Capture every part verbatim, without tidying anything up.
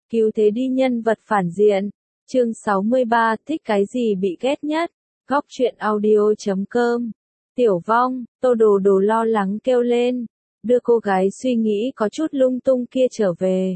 Cứu thế đi nhân vật phản diện. Chương sáu mươi ba, thích cái gì bị ghét nhất. Góc truyện audio chấm com. Tiểu Vong, Tô Đồ Đồ lo lắng kêu lên, đưa cô gái suy nghĩ có chút lung tung kia trở về.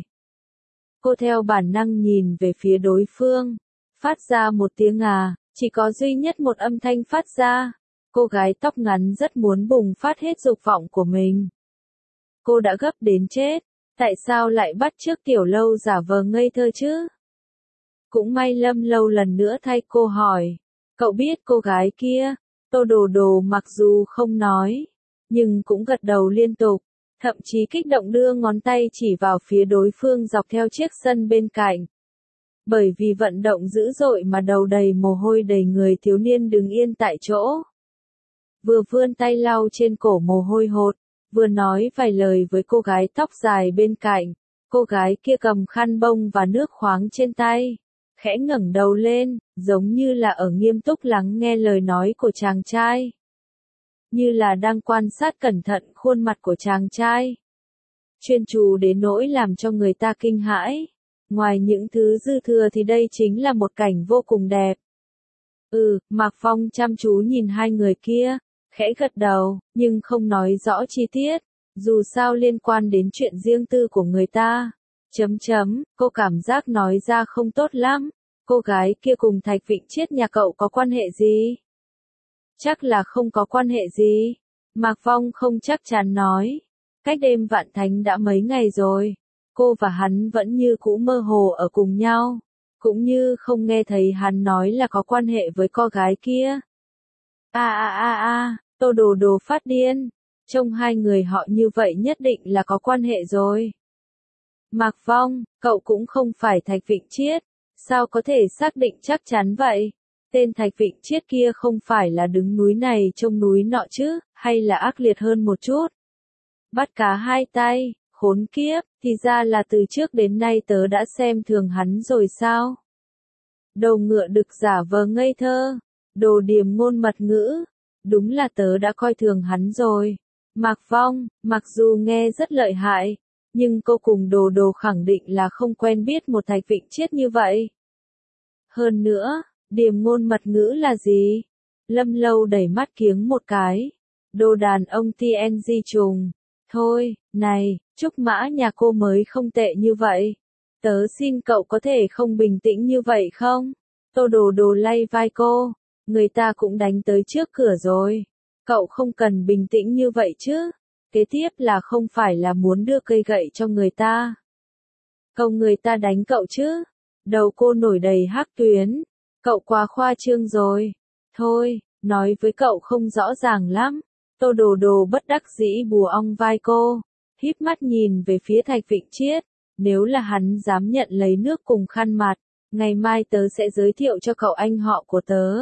Cô theo bản năng nhìn về phía đối phương, phát ra một tiếng à, chỉ có duy nhất một âm thanh phát ra. Cô gái tóc ngắn rất muốn bùng phát hết dục vọng của mình. Cô đã gấp đến chết, tại sao lại bắt chước Tiểu Lâu giả vờ ngây thơ chứ? Cũng may Lâm Lâu lần nữa thay cô hỏi, cậu biết cô gái kia? Tô Đồ Đồ mặc dù không nói, nhưng cũng gật đầu liên tục, thậm chí kích động đưa ngón tay chỉ vào phía đối phương dọc theo chiếc sân bên cạnh. Bởi vì vận động dữ dội mà đầu đầy mồ hôi đầy người thiếu niên đứng yên tại chỗ. Vừa vươn tay lau trên cổ mồ hôi hột, vừa nói vài lời với cô gái tóc dài bên cạnh. Cô gái kia cầm khăn bông và nước khoáng trên tay, khẽ ngẩng đầu lên, giống như là ở nghiêm túc lắng nghe lời nói của chàng trai. Như là đang quan sát cẩn thận khuôn mặt của chàng trai. Chuyên chú đến nỗi làm cho người ta kinh hãi. Ngoài những thứ dư thừa thì đây chính là một cảnh vô cùng đẹp. Ừ, Mạc Phong chăm chú nhìn hai người kia, khẽ gật đầu, nhưng không nói rõ chi tiết. Dù sao liên quan đến chuyện riêng tư của người ta. Chấm chấm, cô cảm giác nói ra không tốt lắm. Cô gái kia cùng Thạch Vịnh Chiết nhà cậu có quan hệ gì? Chắc là không có quan hệ gì. Mạc Phong không chắc chắn nói. Cách đêm Vạn Thánh đã mấy ngày rồi. Cô và hắn vẫn như cũ mơ hồ ở cùng nhau. Cũng như không nghe thấy hắn nói là có quan hệ với cô gái kia. A a a a, Tô Đồ Đồ phát điên. Trông hai người họ như vậy nhất định là có quan hệ rồi. Mạc Phong, cậu cũng không phải Thạch Vịnh Chiết. Sao có thể xác định chắc chắn vậy? Tên Thạch Vịnh Chiết kia không phải là đứng núi này trông núi nọ chứ, hay là ác liệt hơn một chút? Bắt cá hai tay, khốn kiếp, thì ra là từ trước đến nay tớ đã xem thường hắn rồi sao? Đầu ngựa đực giả vờ ngây thơ, đồ điềm ngôn mật ngữ, đúng là tớ đã coi thường hắn rồi. Mạc Phong, mặc dù nghe rất lợi hại, nhưng cô cùng Đồ Đồ khẳng định là không quen biết một Thạch Vịnh Chiết như vậy. Hơn nữa, điềm ngôn mật ngữ là gì? Lâm Lâu đẩy mắt kiếng một cái. Đồ đàn ông tê en giê trùng. Thôi, này, Trúc Mã nhà cô mới không tệ như vậy. Tớ xin cậu có thể không bình tĩnh như vậy không? Tô Đồ Đồ lay vai cô. Người ta cũng đánh tới trước cửa rồi. Cậu không cần bình tĩnh như vậy chứ. Kế tiếp là không phải là muốn đưa cây gậy cho người ta. Câu người ta đánh cậu chứ. Đầu cô nổi đầy hắc tuyến. Cậu quá khoa trương rồi. Thôi, nói với cậu không rõ ràng lắm. Tô Đồ Đồ bất đắc dĩ bùa ong vai cô. Híp mắt nhìn về phía Thạch Vịnh Chiết. Nếu là hắn dám nhận lấy nước cùng khăn mặt, ngày mai tớ sẽ giới thiệu cho cậu anh họ của tớ.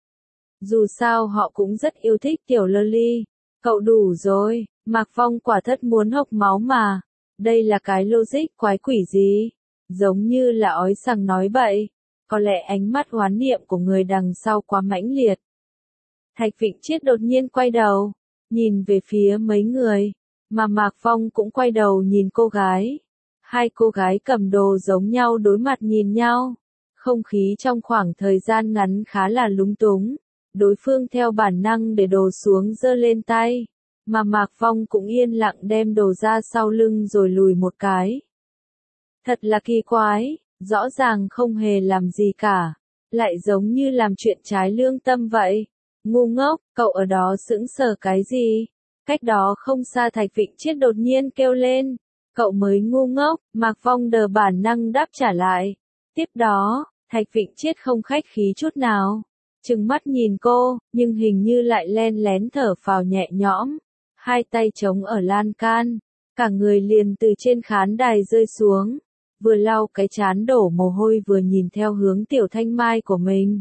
Dù sao họ cũng rất yêu thích Tiểu Lơ Ly. Cậu đủ rồi, Mạc Phong quả thật muốn hộc máu mà. Đây là cái logic quái quỷ gì? Giống như là ói sằng nói bậy. Có lẽ ánh mắt oán niệm của người đằng sau quá mãnh liệt. Thạch Vịnh Chiết đột nhiên quay đầu, nhìn về phía mấy người, mà Mạc Phong cũng quay đầu nhìn cô gái. Hai cô gái cầm đồ giống nhau đối mặt nhìn nhau. Không khí trong khoảng thời gian ngắn khá là lúng túng. Đối phương theo bản năng để đồ xuống giơ lên tay, mà Mạc Phong cũng yên lặng đem đồ ra sau lưng rồi lùi một cái. Thật là kỳ quái, rõ ràng không hề làm gì cả, lại giống như làm chuyện trái lương tâm vậy. Ngu ngốc, cậu ở đó sững sờ cái gì? Cách đó không xa Thạch Vịnh Chiết đột nhiên kêu lên, cậu mới ngu ngốc. Mạc Phong đờ bản năng đáp trả lại. Tiếp đó, Thạch Vịnh Chiết không khách khí chút nào, trừng mắt nhìn cô, nhưng hình như lại len lén thở phào nhẹ nhõm. Hai tay chống ở lan can, cả người liền từ trên khán đài rơi xuống, vừa lau cái trán đổ mồ hôi vừa nhìn theo hướng Tiểu Thanh Mai của mình.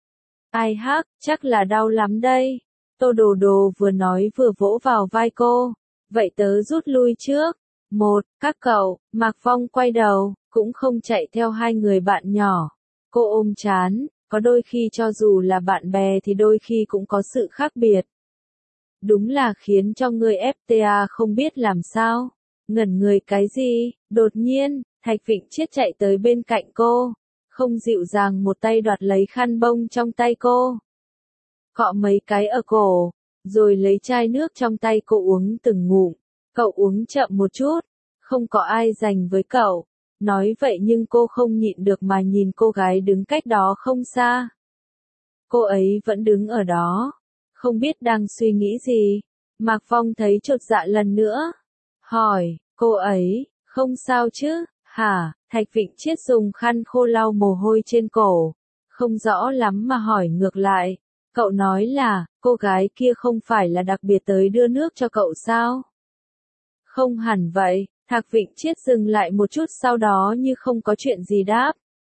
Ai hắc, chắc là đau lắm đây. Tô Đồ Đồ vừa nói vừa vỗ vào vai cô. Vậy tớ rút lui trước. Một, các cậu. Mạc Phong quay đầu, cũng không chạy theo hai người bạn nhỏ. Cô ôm trán, có đôi khi cho dù là bạn bè thì đôi khi cũng có sự khác biệt. Đúng là khiến cho người ép tê a không biết làm sao. Ngẩn người cái gì? Đột nhiên, Thạch Vịnh Chiết chạy tới bên cạnh cô, không dịu dàng một tay đoạt lấy khăn bông trong tay cô. Cọ mấy cái ở cổ, rồi lấy chai nước trong tay cô uống từng ngụm. Cậu uống chậm một chút, không có ai giành với cậu. Nói vậy nhưng cô không nhịn được mà nhìn cô gái đứng cách đó không xa. Cô ấy vẫn đứng ở đó, không biết đang suy nghĩ gì. Mạc Phong thấy chột dạ lần nữa. Hỏi, cô ấy, không sao chứ, hả? Thạch Vịnh Chiết dùng khăn khô lau mồ hôi trên cổ. Không rõ lắm mà hỏi ngược lại. Cậu nói là, cô gái kia không phải là đặc biệt tới đưa nước cho cậu sao? Không hẳn vậy, Thạch Vịnh Chiết dừng lại một chút sau đó như không có chuyện gì đáp.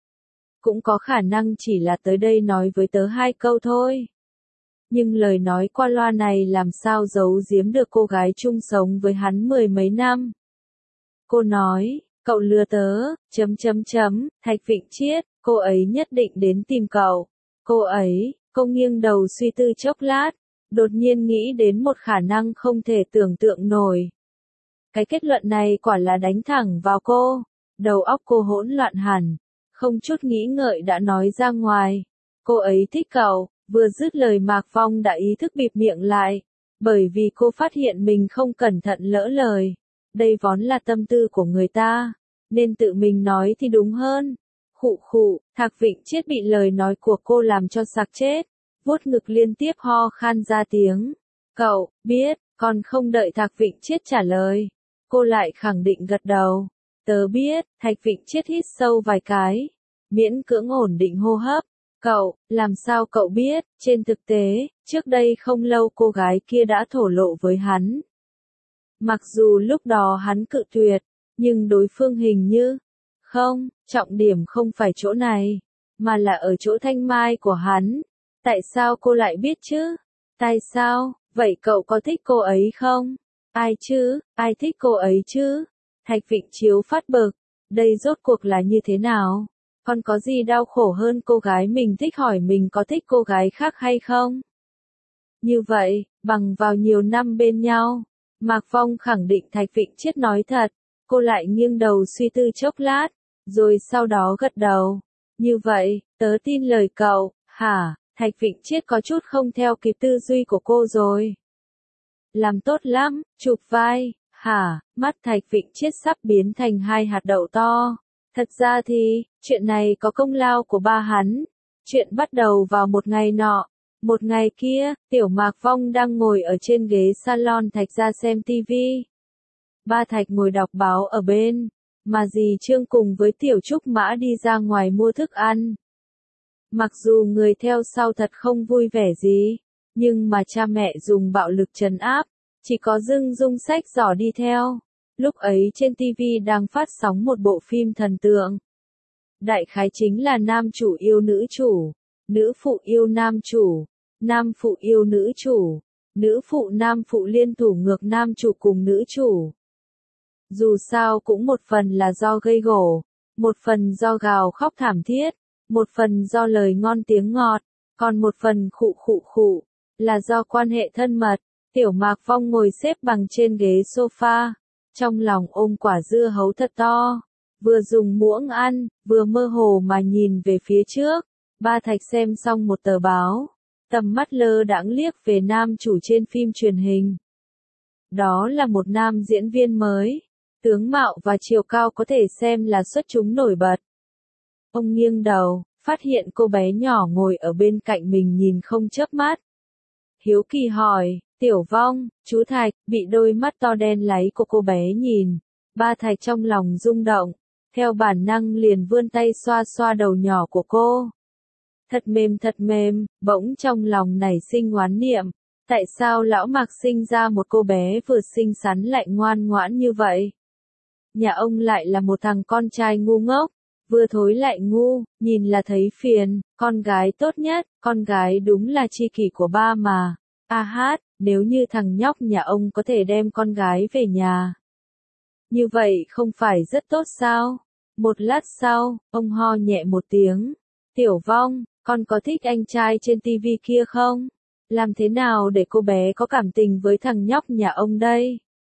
Cũng có khả năng chỉ là tới đây nói với tớ hai câu thôi. Nhưng lời nói qua loa này làm sao giấu giếm được cô gái chung sống với hắn mười mấy năm. Cô nói, cậu lừa tớ, chấm chấm chấm, Thạch Vịnh Chiết, cô ấy nhất định đến tìm cậu. Cô ấy, cô nghiêng đầu suy tư chốc lát, đột nhiên nghĩ đến một khả năng không thể tưởng tượng nổi. Cái kết luận này quả là đánh thẳng vào cô, đầu óc cô hỗn loạn hẳn, không chút nghĩ ngợi đã nói ra ngoài. Cô ấy thích cậu, vừa dứt lời Mạc Phong đã ý thức bịt miệng lại, bởi vì cô phát hiện mình không cẩn thận lỡ lời. Đây vốn là tâm tư của người ta, nên tự mình nói thì đúng hơn. Khụ khụ, Thạch Vịnh Chiết bị lời nói của cô làm cho sặc chết, vuốt ngực liên tiếp ho khan ra tiếng. Cậu, biết, còn không đợi Thạch Vịnh Chiết trả lời. Cô lại khẳng định gật đầu. Tớ biết, Thạch Vịnh Chiết hít sâu vài cái, miễn cưỡng ổn định hô hấp. Cậu, làm sao cậu biết, trên thực tế, trước đây không lâu cô gái kia đã thổ lộ với hắn. Mặc dù lúc đó hắn cự tuyệt, nhưng đối phương hình như, không, trọng điểm không phải chỗ này, mà là ở chỗ thanh mai của hắn. Tại sao cô lại biết chứ? Tại sao, vậy cậu có thích cô ấy không? Ai chứ, ai thích cô ấy chứ? Thạch Vịnh Chiếu phát bực, đây rốt cuộc là như thế nào? Còn có gì đau khổ hơn cô gái mình thích hỏi mình có thích cô gái khác hay không? Như vậy, bằng vào nhiều năm bên nhau, Mạc Phong khẳng định Thạch Vịnh Chiết nói thật. Cô lại nghiêng đầu suy tư chốc lát, rồi sau đó gật đầu. Như vậy, tớ tin lời cậu, hả? Thạch Vịnh Chiết có chút không theo kịp tư duy của cô rồi. Làm tốt lắm, chụp vai, hả? Mắt Thạch Vịnh Chiết sắp biến thành hai hạt đậu to. Thật ra thì, chuyện này có công lao của ba hắn. Chuyện bắt đầu vào một ngày nọ. Một ngày kia, Tiểu Mạc Phong đang ngồi ở trên ghế salon Thạch ra xem tivi. Ba Thạch ngồi đọc báo ở bên, mà dì Trương cùng với Tiểu Trúc Mã đi ra ngoài mua thức ăn. Mặc dù người theo sau thật không vui vẻ gì, nhưng mà cha mẹ dùng bạo lực trấn áp, chỉ có dưng dung sách giỏ đi theo. Lúc ấy trên tivi đang phát sóng một bộ phim thần tượng. Đại khái chính là nam chủ yêu nữ chủ, nữ phụ yêu nam chủ, nam phụ yêu nữ chủ, nữ phụ nam phụ liên thủ ngược nam chủ cùng nữ chủ. Dù sao cũng một phần là do gây gổ, một phần do gào khóc thảm thiết, một phần do lời ngon tiếng ngọt, còn một phần khụ khụ khụ, là do quan hệ thân mật. Tiểu Mạc Phong ngồi xếp bằng trên ghế sofa, trong lòng ôm quả dưa hấu thật to, vừa dùng muỗng ăn, vừa mơ hồ mà nhìn về phía trước. Ba Thạch xem xong một tờ báo, tầm mắt lơ đãng liếc về nam chủ trên phim truyền hình. Đó là một nam diễn viên mới, tướng mạo và chiều cao có thể xem là xuất chúng nổi bật. Ông nghiêng đầu, phát hiện cô bé nhỏ ngồi ở bên cạnh mình nhìn không chớp mắt. Hiếu kỳ hỏi, Tiểu Vong, chú Thạch, bị đôi mắt to đen láy của cô bé nhìn. Ba Thạch trong lòng rung động, theo bản năng liền vươn tay xoa xoa đầu nhỏ của cô. Thật mềm thật mềm, bỗng trong lòng nảy sinh oán niệm. Tại sao lão Mạc sinh ra một cô bé vừa xinh xắn lại ngoan ngoãn như vậy? Nhà ông lại là một thằng con trai ngu ngốc, vừa thối lại ngu, nhìn là thấy phiền, con gái tốt nhất, con gái đúng là tri kỷ của ba mà. A hát, nếu như thằng nhóc nhà ông có thể đem con gái về nhà. Như vậy không phải rất tốt sao? Một lát sau, ông ho nhẹ một tiếng. Tiểu Vong, con có thích anh trai trên tivi kia không? Làm thế nào để cô bé có cảm tình với thằng nhóc nhà ông đây?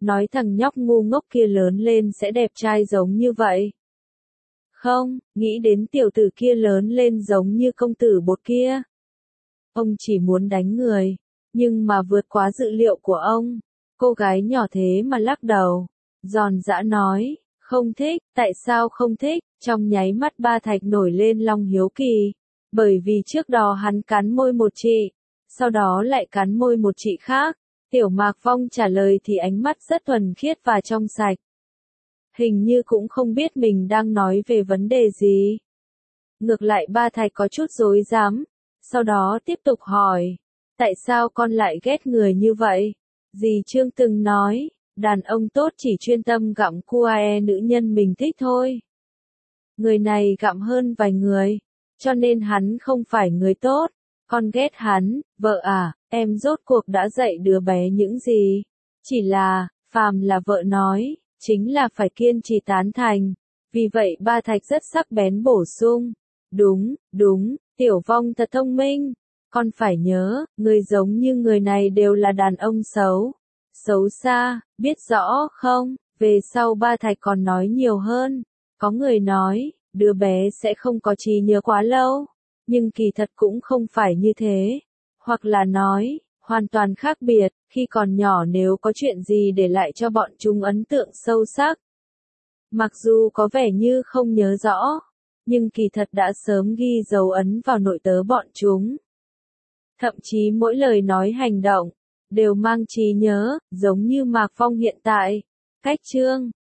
nói thằng nhóc ngu ngốc kia lớn lên sẽ đẹp trai giống như vậy. Không, nghĩ đến tiểu tử kia lớn lên giống như công tử bột kia. Ông chỉ muốn đánh người, nhưng mà vượt quá dự liệu của ông. Cô gái nhỏ thế mà lắc đầu, giòn giã nói, không thích, tại sao không thích, trong nháy mắt Ba Thạch nổi lên lòng hiếu kỳ, bởi vì trước đó hắn cắn môi một chị, sau đó lại cắn môi một chị khác. Tiểu Mạc Phong trả lời thì ánh mắt rất thuần khiết và trong sạch. Hình như cũng không biết mình đang nói về vấn đề gì. Ngược lại Ba Thạch có chút rối rắm, sau đó tiếp tục hỏi, tại sao con lại ghét người như vậy? Dì Trương từng nói, đàn ông tốt chỉ chuyên tâm gặm cua e nữ nhân mình thích thôi. Người này gặm hơn vài người, cho nên hắn không phải người tốt. Con ghét hắn, vợ à, em rốt cuộc đã dạy đứa bé những gì? Chỉ là, phàm là vợ nói, chính là phải kiên trì tán thành. Vì vậy Ba Thạch rất sắc bén bổ sung. Đúng, đúng, Tiểu Vong thật thông minh. Con phải nhớ, người giống như người này đều là đàn ông xấu. Xấu xa, biết rõ không? Về sau Ba Thạch còn nói nhiều hơn. Có người nói, đứa bé sẽ không có trí nhớ quá lâu. Nhưng kỳ thật cũng không phải như thế. Hoặc là nói, hoàn toàn khác biệt, khi còn nhỏ nếu có chuyện gì để lại cho bọn chúng ấn tượng sâu sắc. Mặc dù có vẻ như không nhớ rõ, nhưng kỳ thật đã sớm ghi dấu ấn vào nội tớ bọn chúng. Thậm chí mỗi lời nói hành động, đều mang trí nhớ, giống như Mạc Phong hiện tại. Cách chương